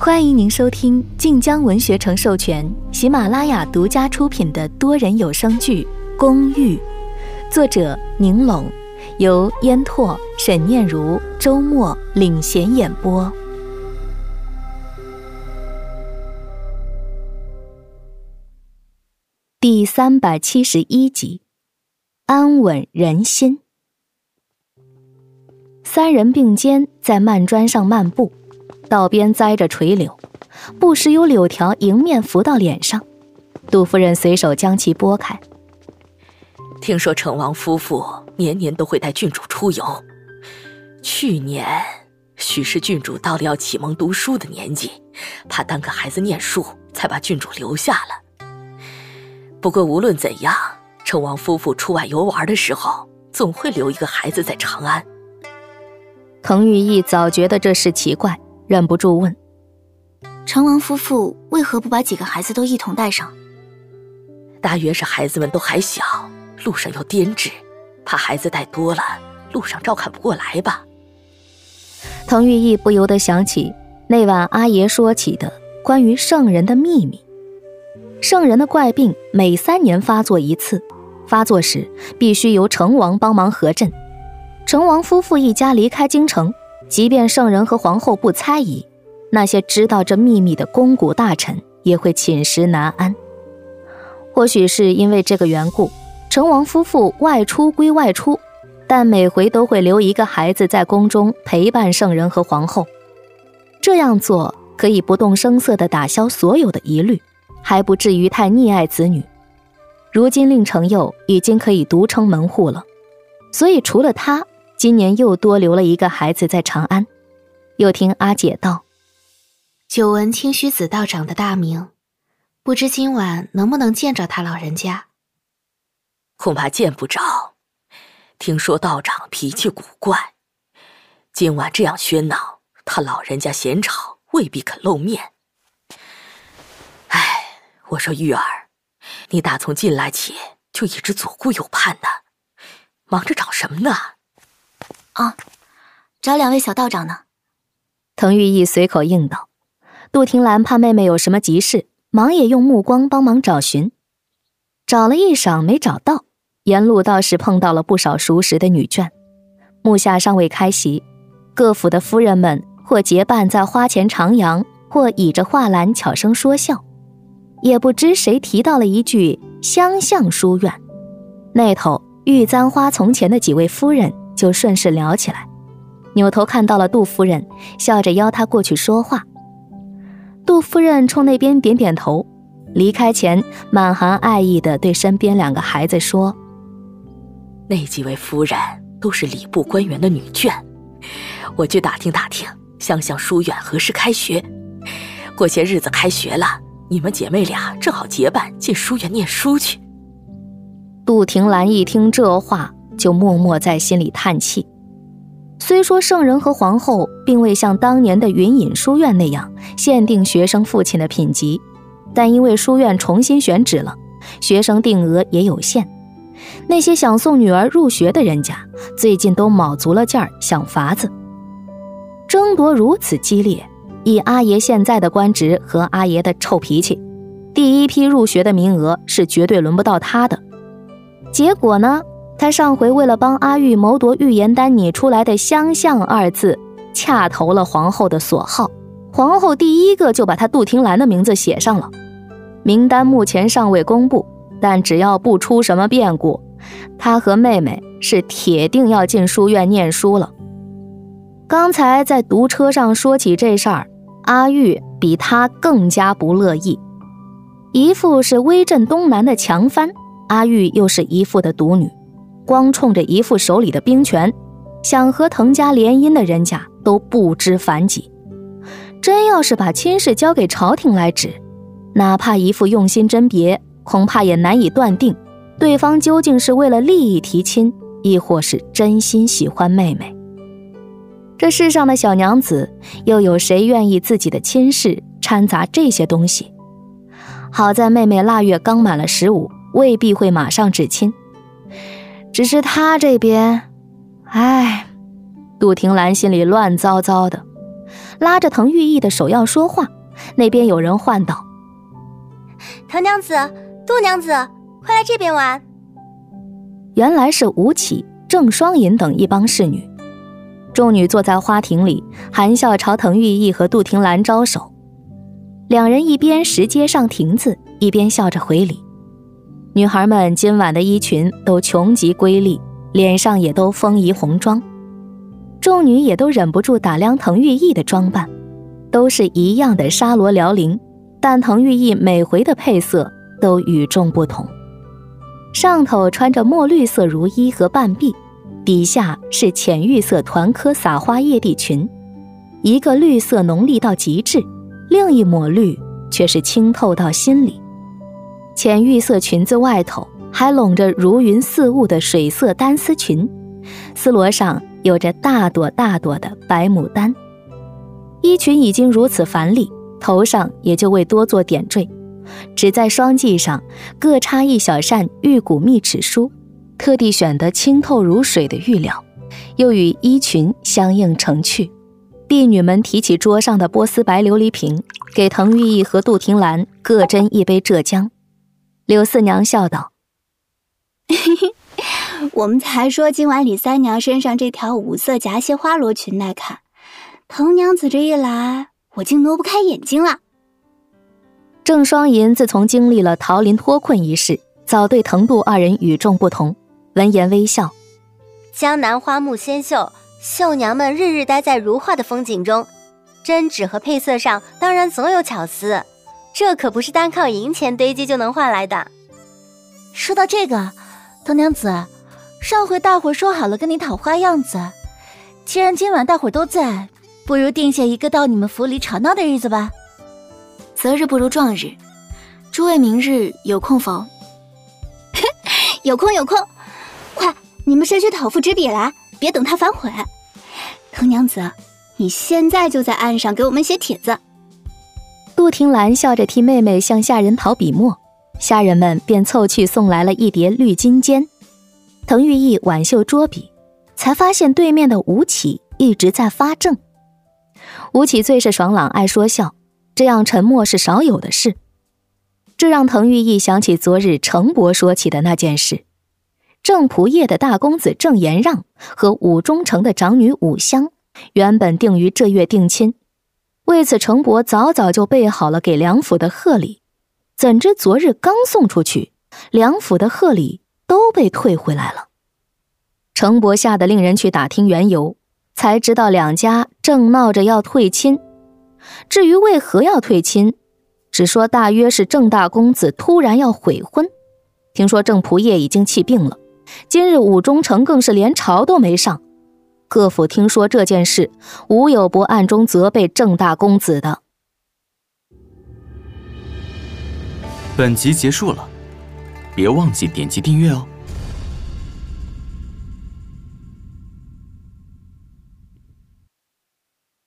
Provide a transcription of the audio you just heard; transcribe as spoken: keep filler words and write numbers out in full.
欢迎您收听晋江文学城授权、喜马拉雅独家出品的多人有声剧《公寓》，作者宁拢，由烟拓、沈念如、周末领衔演播。第三百七十一集，安稳人心。三人并肩在漫砖上漫步，道边栽着垂柳，不时有柳条迎面拂到脸上。杜夫人随手将其拨开。 听说成王夫妇年年都会带郡主出游，去年许是郡主到了要启蒙读书的年纪，怕耽搁孩子念书，才把郡主留下了。不过无论怎样，成王夫妇出外游玩的时候，总会留一个孩子在长安。 滕玉义早觉得这事奇怪，忍不住问： 成王夫妇为何不把几个孩子都一同带上？ 大约是孩子们都还小，路上又颠致，怕孩子带多了，路上照看不过来吧。 滕玉义不由得想起那晚阿爷说起的关于圣人的秘密。圣人的怪病每三年发作一次，发作时必须由成王帮忙和诊。成王夫妇一家离开京城，即便圣人和皇后不猜疑，那些知道这秘密的肱骨大臣也会寝食难安。或许是因为这个缘故，成王夫妇外出归外出，但每回都会留一个孩子在宫中陪伴圣人和皇后。这样做可以不动声色地打消所有的疑虑，还不至于太溺爱子女。如今令承佑已经可以独撑门户了，所以除了他，今年又多留了一个孩子在长安。又听阿姐道： 久闻清虚子道长的大名，不知今晚能不能见着他老人家？ 恐怕见不着，听说道长脾气古怪，今晚这样喧闹，他老人家嫌吵，未必肯露面。哎，我说玉儿，你打从进来起就一直左顾右盼的，忙着找什么呢？ 啊，找两位小道长呢。 滕玉义随口应道。杜婷兰怕妹妹有什么急事，忙也用目光帮忙找寻。找了一晌没找到，沿路倒是碰到了不少熟识的女眷。目下尚未开席，各府的夫人们或结伴在花前徜徉，或倚着画栏悄声说笑。也不知谁提到了一句相向书院，那头玉簪花从前的几位夫人就顺势聊起来。扭头看到了杜夫人，笑着邀她过去说话。杜夫人冲那边点点头，离开前满含爱意地对身边两个孩子说： 那几位夫人都是礼部官员的女眷，我去打听打听相向书院何时开学，过些日子开学了，你们姐妹俩正好结伴进书院念书去。 杜婷兰一听这话，就默默在心里叹气。虽说圣人和皇后并未像当年的云隐书院那样限定学生父亲的品级，但因为书院重新选址了，学生定额也有限。那些想送女儿入学的人家，最近都卯足了劲儿想法子。争夺如此激烈，以阿爷现在的官职和阿爷的臭脾气，第一批入学的名额是绝对轮不到他的。结果呢，他上回为了帮阿玉谋夺预言丹拟出来的相向二字，恰投了皇后的所好，皇后第一个就把他杜婷兰的名字写上了。名单目前尚未公布，但只要不出什么变故，他和妹妹是铁定要进书院念书了。刚才在读车上说起这事儿，阿玉比他更加不乐意。姨父是威震东南的强藩，阿玉又是姨父的独女，光冲着姨父手里的兵权，想和滕家联姻的人家都不知反己。真要是把亲事交给朝廷来指，哪怕姨父用心甄别，恐怕也难以断定对方究竟是为了利益提亲，亦或是真心喜欢妹妹。这世上的小娘子，又有谁愿意自己的亲事掺杂这些东西？好在妹妹腊月刚满了十五，未必会马上指亲。只是她这边，唉，杜婷兰心里乱糟糟的。 拉着滕玉义的手要说话，那边有人唤道： 滕娘子，杜娘子，快来这边玩。 原来是吴起、郑双银等一帮侍女。众女坐在花亭里，含笑朝滕玉义和杜婷兰招手。两人一边拾接上亭子，一边笑着回礼。女孩们今晚的衣裙都穷极瑰丽，脸上也都丰仪红妆。众女也都忍不住打量滕玉义的装扮，都是一样的纱罗撩绫，但滕玉义每回的配色都与众不同。上头穿着墨绿色如衣和半臂，底下是浅玉色团颗撒花叶地裙，一个绿色浓丽到极致，另一抹绿却是清透到心里。浅玉色裙子外头还拢着如云似雾的水色单丝裙，丝罗上有着大朵大朵的白牡丹。衣裙已经如此繁丽，头上也就未多做点缀，只在双髻上各插一小扇玉骨密齿梳，特地选得清透如水的玉料，又与衣裙相映成趣。婢女们提起桌上的波斯白琉璃瓶，给滕玉义和杜婷兰各斟一杯浙江。柳四娘笑道： 我们才说今晚李三娘身上这条五色夹袢花罗裙耐看，滕娘子这一来，我竟挪不开眼睛了。 郑双银自从经历了桃林脱困一事，早对滕杜二人与众不同，闻言微笑： 江南花木鲜绣，绣娘们日日待在如画的风景中，针纸和配色上当然总有巧思，这可不是单靠银钱堆积就能换来的。 说到这个，滕娘子，上回大伙儿说好了跟你讨花样子，既然今晚大伙儿都在，不如定下一个到你们府里吵闹的日子吧。 择日不如撞日，诸位明日有空否？有空有空，快，你们谁去讨父执笔来，别等他反悔。滕娘子，你现在就在案上给我们写帖子。 杜婷兰笑着替妹妹向下人讨笔墨，下人们便凑去送来了一叠绿金笺。滕玉义挽袖捉笔，才发现对面的吴起一直在发怔。吴起最是爽朗爱说笑，这样沉默是少有的事。这让滕玉义想起昨日程伯说起的那件事。郑仆夜的大公子郑延让和武忠城的长女武香原本定于这月定亲，为此程伯早早就备好了给梁府的贺礼，怎知昨日刚送出去，梁府的贺礼都被退回来了。程伯吓得令人去打听缘由，才知道两家正闹着要退亲。至于为何要退亲，只说大约是郑大公子突然要悔婚，听说郑仆夜已经气病了，今日武忠城更是连朝都没上。各府听说这件事，无有不暗中责备郑大公子的。 本集结束了，别忘记点击订阅哦。